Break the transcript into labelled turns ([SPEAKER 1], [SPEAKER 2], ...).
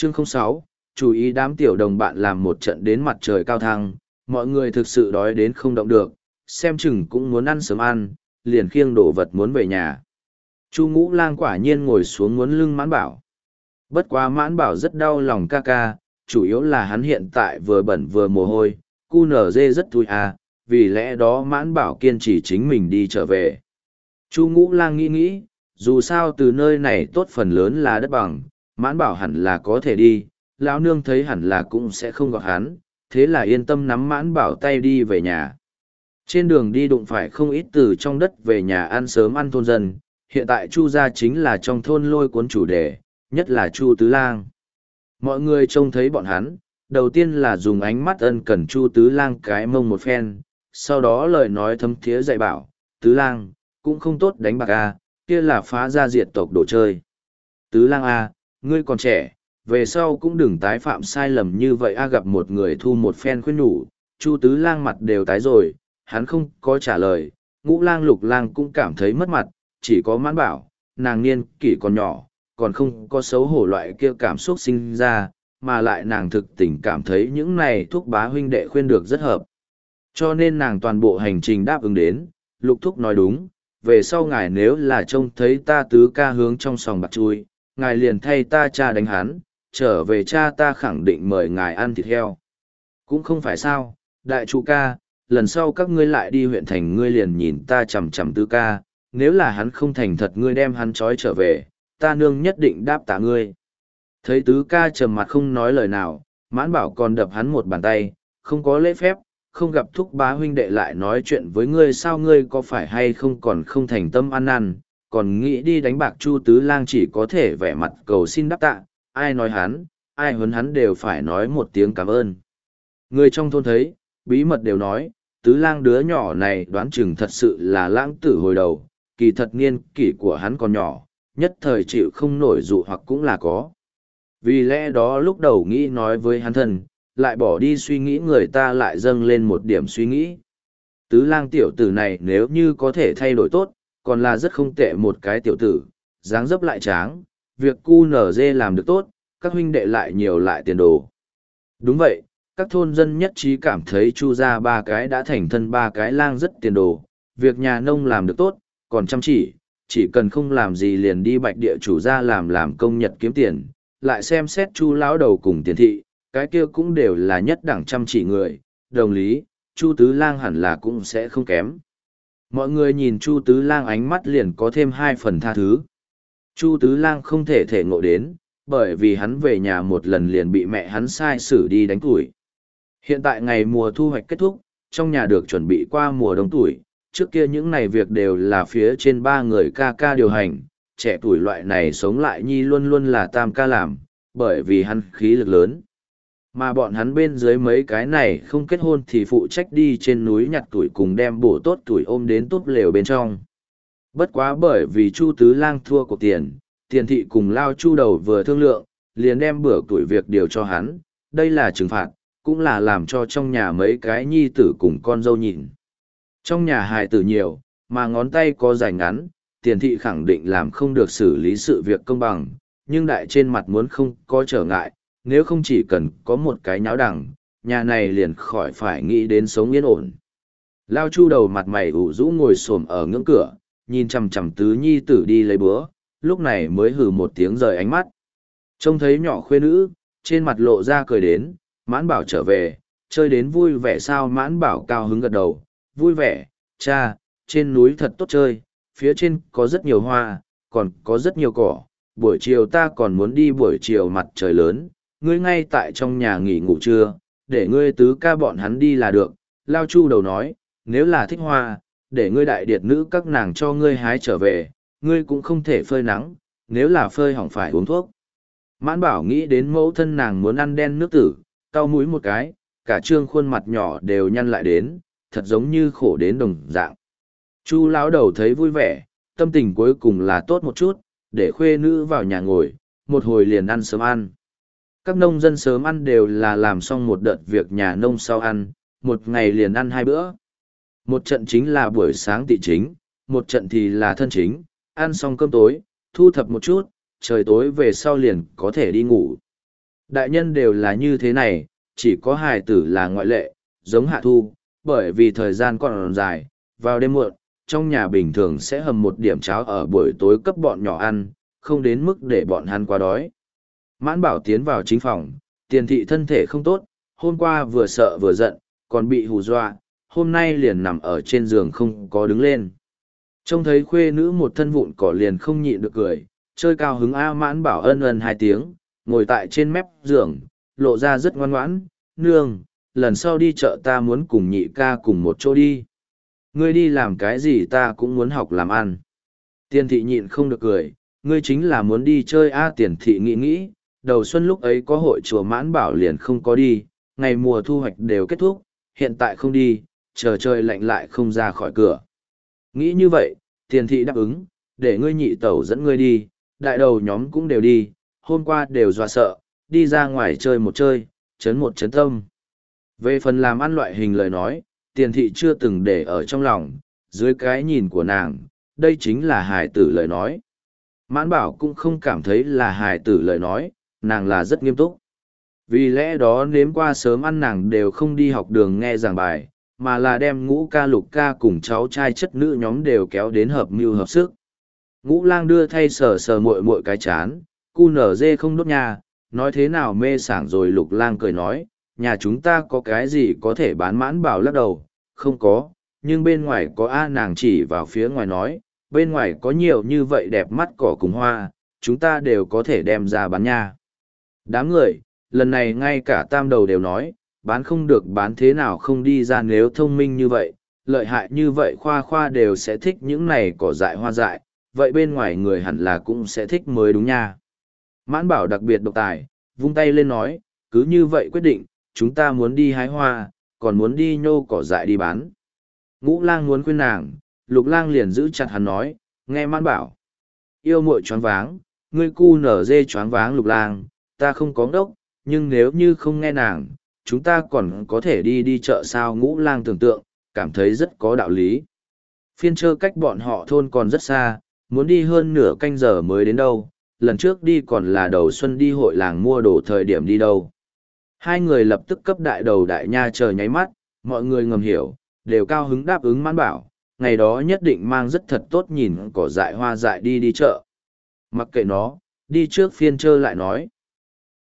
[SPEAKER 1] Chương 06, chú ý đám tiểu đồng bạn làm một trận đến mặt trời cao thăng, mọi người thực sự đói đến không động được, xem chừng cũng muốn ăn sớm ăn, liền khiêng đồ vật muốn về nhà. Chu Ngũ Lang quả nhiên ngồi xuống muốn lưng Mãn Bảo. Bất quá Mãn Bảo rất đau lòng ca ca, chủ yếu là hắn hiện tại vừa bẩn vừa mồ hôi, cu nở dê rất thui à, vì lẽ đó Mãn Bảo kiên trì chính mình đi trở về. Chu Ngũ Lang nghĩ, dù sao từ nơi này tốt phần lớn là đất bằng, Mãn Bảo hẳn là có thể đi, lão nương thấy hẳn là cũng sẽ không gọi hắn, thế là yên tâm nắm Mãn Bảo tay đi về nhà. Trên đường đi đụng phải không ít từ trong đất về nhà ăn sớm ăn thôn dân, hiện tại Chu gia chính là trong thôn lôi cuốn chủ đề, nhất là Chu Tứ Lang. Mọi người trông thấy bọn hắn, đầu tiên là dùng ánh mắt ân cần Chu Tứ Lang cái mông một phen, sau đó lời nói thấm thía dạy bảo, Tứ Lang, cũng không tốt đánh bạc a, kia là phá gia diệt tộc đồ chơi. Tứ Lang a, ngươi còn trẻ, về sau cũng đừng tái phạm sai lầm như vậy a. Gặp một người thu một phen khuyên nhủ, Chu Tứ Lang mặt đều tái rồi, hắn không có trả lời. Ngũ Lang Lục Lang cũng cảm thấy mất mặt, chỉ có Mãn Bảo, nàng niên kỷ còn nhỏ, còn không có xấu hổ loại kia cảm xúc sinh ra, mà lại nàng thực tình cảm thấy những này thúc bá huynh đệ khuyên được rất hợp. Cho nên nàng toàn bộ hành trình đáp ứng đến. Lục thúc nói đúng, về sau ngài nếu là trông thấy ta Tứ ca hướng trong sòng bạc chui, ngài liền thay ta cha đánh hắn, trở về cha ta khẳng định mời ngài ăn thịt heo. Cũng không phải sao, đại trụ ca, lần sau các ngươi lại đi huyện thành ngươi liền nhìn ta chằm chằm Tứ ca, nếu là hắn không thành thật ngươi đem hắn trói trở về, ta nương nhất định đáp tạ ngươi. Thấy Tứ ca trầm mặt không nói lời nào, Mãn Bảo còn đập hắn một bàn tay, không có lễ phép, không gặp thúc bá huynh đệ lại nói chuyện với ngươi, sao ngươi có phải hay không còn không thành tâm ăn năn, còn nghĩ đi đánh bạc. Chu Tứ Lang chỉ có thể vẻ mặt cầu xin đáp tạ, ai nói hắn, ai huấn hắn đều phải nói một tiếng cảm ơn. Người trong thôn thấy, bí mật đều nói, Tứ Lang đứa nhỏ này đoán chừng thật sự là lãng tử hồi đầu, kỳ thật niên kỷ của hắn còn nhỏ, nhất thời chịu không nổi dụ hoặc cũng là có. Vì lẽ đó lúc đầu nghĩ nói với hắn thân, lại bỏ đi suy nghĩ, người ta lại dâng lên một điểm suy nghĩ. Tứ Lang tiểu tử này nếu như có thể thay đổi tốt, còn là rất không tệ một cái tiểu tử, dáng dấp lại tráng, việc cu nở dê làm được tốt, các huynh đệ lại nhiều lại tiền đồ. Đúng vậy, các thôn dân nhất trí cảm thấy Chu gia ba cái đã thành thân ba cái lang rất tiền đồ, việc nhà nông làm được tốt, còn chăm chỉ cần không làm gì liền đi bạch địa chủ gia làm công nhật kiếm tiền, lại xem xét Chu lão đầu cùng tiền thị, cái kia cũng đều là nhất đẳng chăm chỉ người, đồng lý, Chu Tứ Lang hẳn là cũng sẽ không kém. Mọi người nhìn Chu Tứ Lang ánh mắt liền có thêm 2 phần tha thứ. Chu Tứ Lang không thể thể ngộ đến, bởi vì hắn về nhà một lần liền bị mẹ hắn sai xử đi đánh tuổi. Hiện tại ngày mùa thu hoạch kết thúc, trong nhà được chuẩn bị qua mùa đông tuổi, trước kia những này việc đều là phía trên 3 người ca ca điều hành, trẻ tuổi loại này sống lại nhi luôn luôn là tam ca làm, bởi vì hắn khí lực lớn. Mà bọn hắn bên dưới mấy cái này không kết hôn thì phụ trách đi trên núi nhặt tuổi cùng đem bổ tốt tuổi ôm đến túp lều bên trong. Bất quá bởi vì Chu Tứ Lang thua cuộc tiền thị cùng Lao Chu đầu vừa thương lượng, liền đem bữa tuổi việc điều cho hắn, đây là trừng phạt, cũng là làm cho trong nhà mấy cái nhi tử cùng con dâu nhìn. Trong nhà hài tử nhiều, mà ngón tay có dài ngắn, tiền thị khẳng định làm không được xử lý sự việc công bằng, nhưng đại trên mặt muốn không có trở ngại, nếu không chỉ cần có một cái nháo đằng, nhà này liền khỏi phải nghĩ đến sống yên ổn. Lao Chu đầu mặt mày ủ rũ ngồi xổm ở ngưỡng cửa, nhìn chằm chằm tứ nhi tử đi lấy bữa, lúc này mới hừ một tiếng rời ánh mắt. Trông thấy nhỏ khuê nữ, trên mặt lộ ra cười đến, Mãn Bảo trở về, chơi đến vui vẻ sao? Mãn Bảo cao hứng gật đầu, vui vẻ, cha, trên núi thật tốt chơi, phía trên có rất nhiều hoa, còn có rất nhiều cỏ, buổi chiều ta còn muốn đi buổi chiều mặt trời lớn, ngươi ngay tại trong nhà nghỉ ngủ trưa, để ngươi tứ ca bọn hắn đi là được. Lao Chu đầu nói, nếu là thích hoa, để ngươi đại điệt nữ các nàng cho ngươi hái trở về, ngươi cũng không thể phơi nắng, nếu là phơi hỏng phải uống thuốc. Mãn Bảo nghĩ đến mẫu thân nàng muốn ăn đen nước tử, cau mũi một cái, cả trương khuôn mặt nhỏ đều nhăn lại đến, thật giống như khổ đến đồng dạng. Chu lão đầu thấy vui vẻ, tâm tình cuối cùng là tốt một chút, để khuê nữ vào nhà ngồi, một hồi liền ăn sớm ăn. Các nông dân sớm ăn đều là làm xong một đợt việc nhà nông sau ăn, một ngày liền ăn 2 bữa. Một trận chính là buổi sáng tị chính, một trận thì là thân chính, ăn xong cơm tối, thu thập một chút, trời tối về sau liền có thể đi ngủ. Đại nhân đều là như thế này, chỉ có hài tử là ngoại lệ, giống Hạ Thu, bởi vì thời gian còn dài, vào đêm muộn, trong nhà bình thường sẽ hầm một điểm cháo ở buổi tối cấp bọn nhỏ ăn, không đến mức để bọn hắn quá đói. Mãn Bảo tiến vào chính phòng, Tiền thị thân thể không tốt, hôm qua vừa sợ vừa giận, còn bị hù dọa, hôm nay liền nằm ở trên giường không có đứng lên. Trông thấy khuê nữ một thân vụn cỏ liền không nhịn được cười, chơi cao hứng A. Mãn Bảo ân ân hai tiếng, ngồi tại trên mép giường, lộ ra rất ngoan ngoãn, nương, lần sau đi chợ ta muốn cùng nhị ca cùng một chỗ đi. Ngươi đi làm cái gì ta cũng muốn học làm ăn. Tiền thị nhịn không được cười, ngươi chính là muốn đi chơi A. Tiền thị nghĩ, đầu xuân lúc ấy có hội chùa Mãn Bảo liền không có đi, ngày mùa thu hoạch đều kết thúc, hiện tại không đi, chờ trời lạnh lại không ra khỏi cửa. Nghĩ như vậy, Tiền thị đáp ứng, để ngươi nhị tẩu dẫn ngươi đi, đại đầu nhóm cũng đều đi, hôm qua đều dọa sợ, đi ra ngoài chơi một chơi, chấn một chấn tâm. Về phần làm ăn loại hình lời nói, Tiền thị chưa từng để ở trong lòng, dưới cái nhìn của nàng, đây chính là hài tử lời nói. Mãn Bảo cũng không cảm thấy là hài tử lời nói, nàng là rất nghiêm túc. Vì lẽ đó nếm qua sớm ăn nàng đều không đi học đường nghe giảng bài, mà là đem Ngũ ca Lục ca cùng cháu trai chất nữ nhóm đều kéo đến hợp mưu hợp sức. Ngũ lang đưa thay sờ sờ muội muội cái chán, cu nở dê không đốt nhà, nói thế nào mê sảng rồi. Lục lang cười nói, nhà chúng ta có cái gì có thể bán. Mãn Bảo lắc đầu, không có, nhưng bên ngoài có A. Nàng chỉ vào phía ngoài nói, bên ngoài có nhiều như vậy đẹp mắt cỏ cùng hoa, chúng ta đều có thể đem ra bán nha. Đám người, lần này ngay cả tam đầu đều nói, bán không được bán thế nào không đi ra. Nếu thông minh như vậy, lợi hại như vậy khoa khoa đều sẽ thích những này cỏ dại hoa dại, vậy bên ngoài người hẳn là cũng sẽ thích mới đúng nha. Mãn Bảo đặc biệt độc tài, vung tay lên nói, cứ như vậy quyết định, chúng ta muốn đi hái hoa, còn muốn đi nhô cỏ dại đi bán. Ngũ lang muốn khuyên nàng, Lục lang liền giữ chặt hắn nói, nghe Mãn Bảo. Yêu muội choáng váng, ngươi cu nở dê choáng váng. Lục lang, ta không có ngốc, nhưng nếu như không nghe nàng, chúng ta còn có thể đi chợ sao. Ngũ lang tưởng tượng, cảm thấy rất có đạo lý. Phiên Trơ cách bọn họ thôn còn rất xa, muốn đi hơn nửa canh giờ mới đến đâu, lần trước đi còn là đầu xuân đi hội làng mua đồ thời điểm đi đâu. Hai người lập tức cấp đại đầu đại nha chờ nháy mắt, mọi người ngầm hiểu, đều cao hứng đáp ứng Mãn Bảo, ngày đó nhất định mang rất thật tốt nhìn cỏ dại hoa dại đi chợ. Mặc kệ nó, đi trước Phiên Trơ lại nói.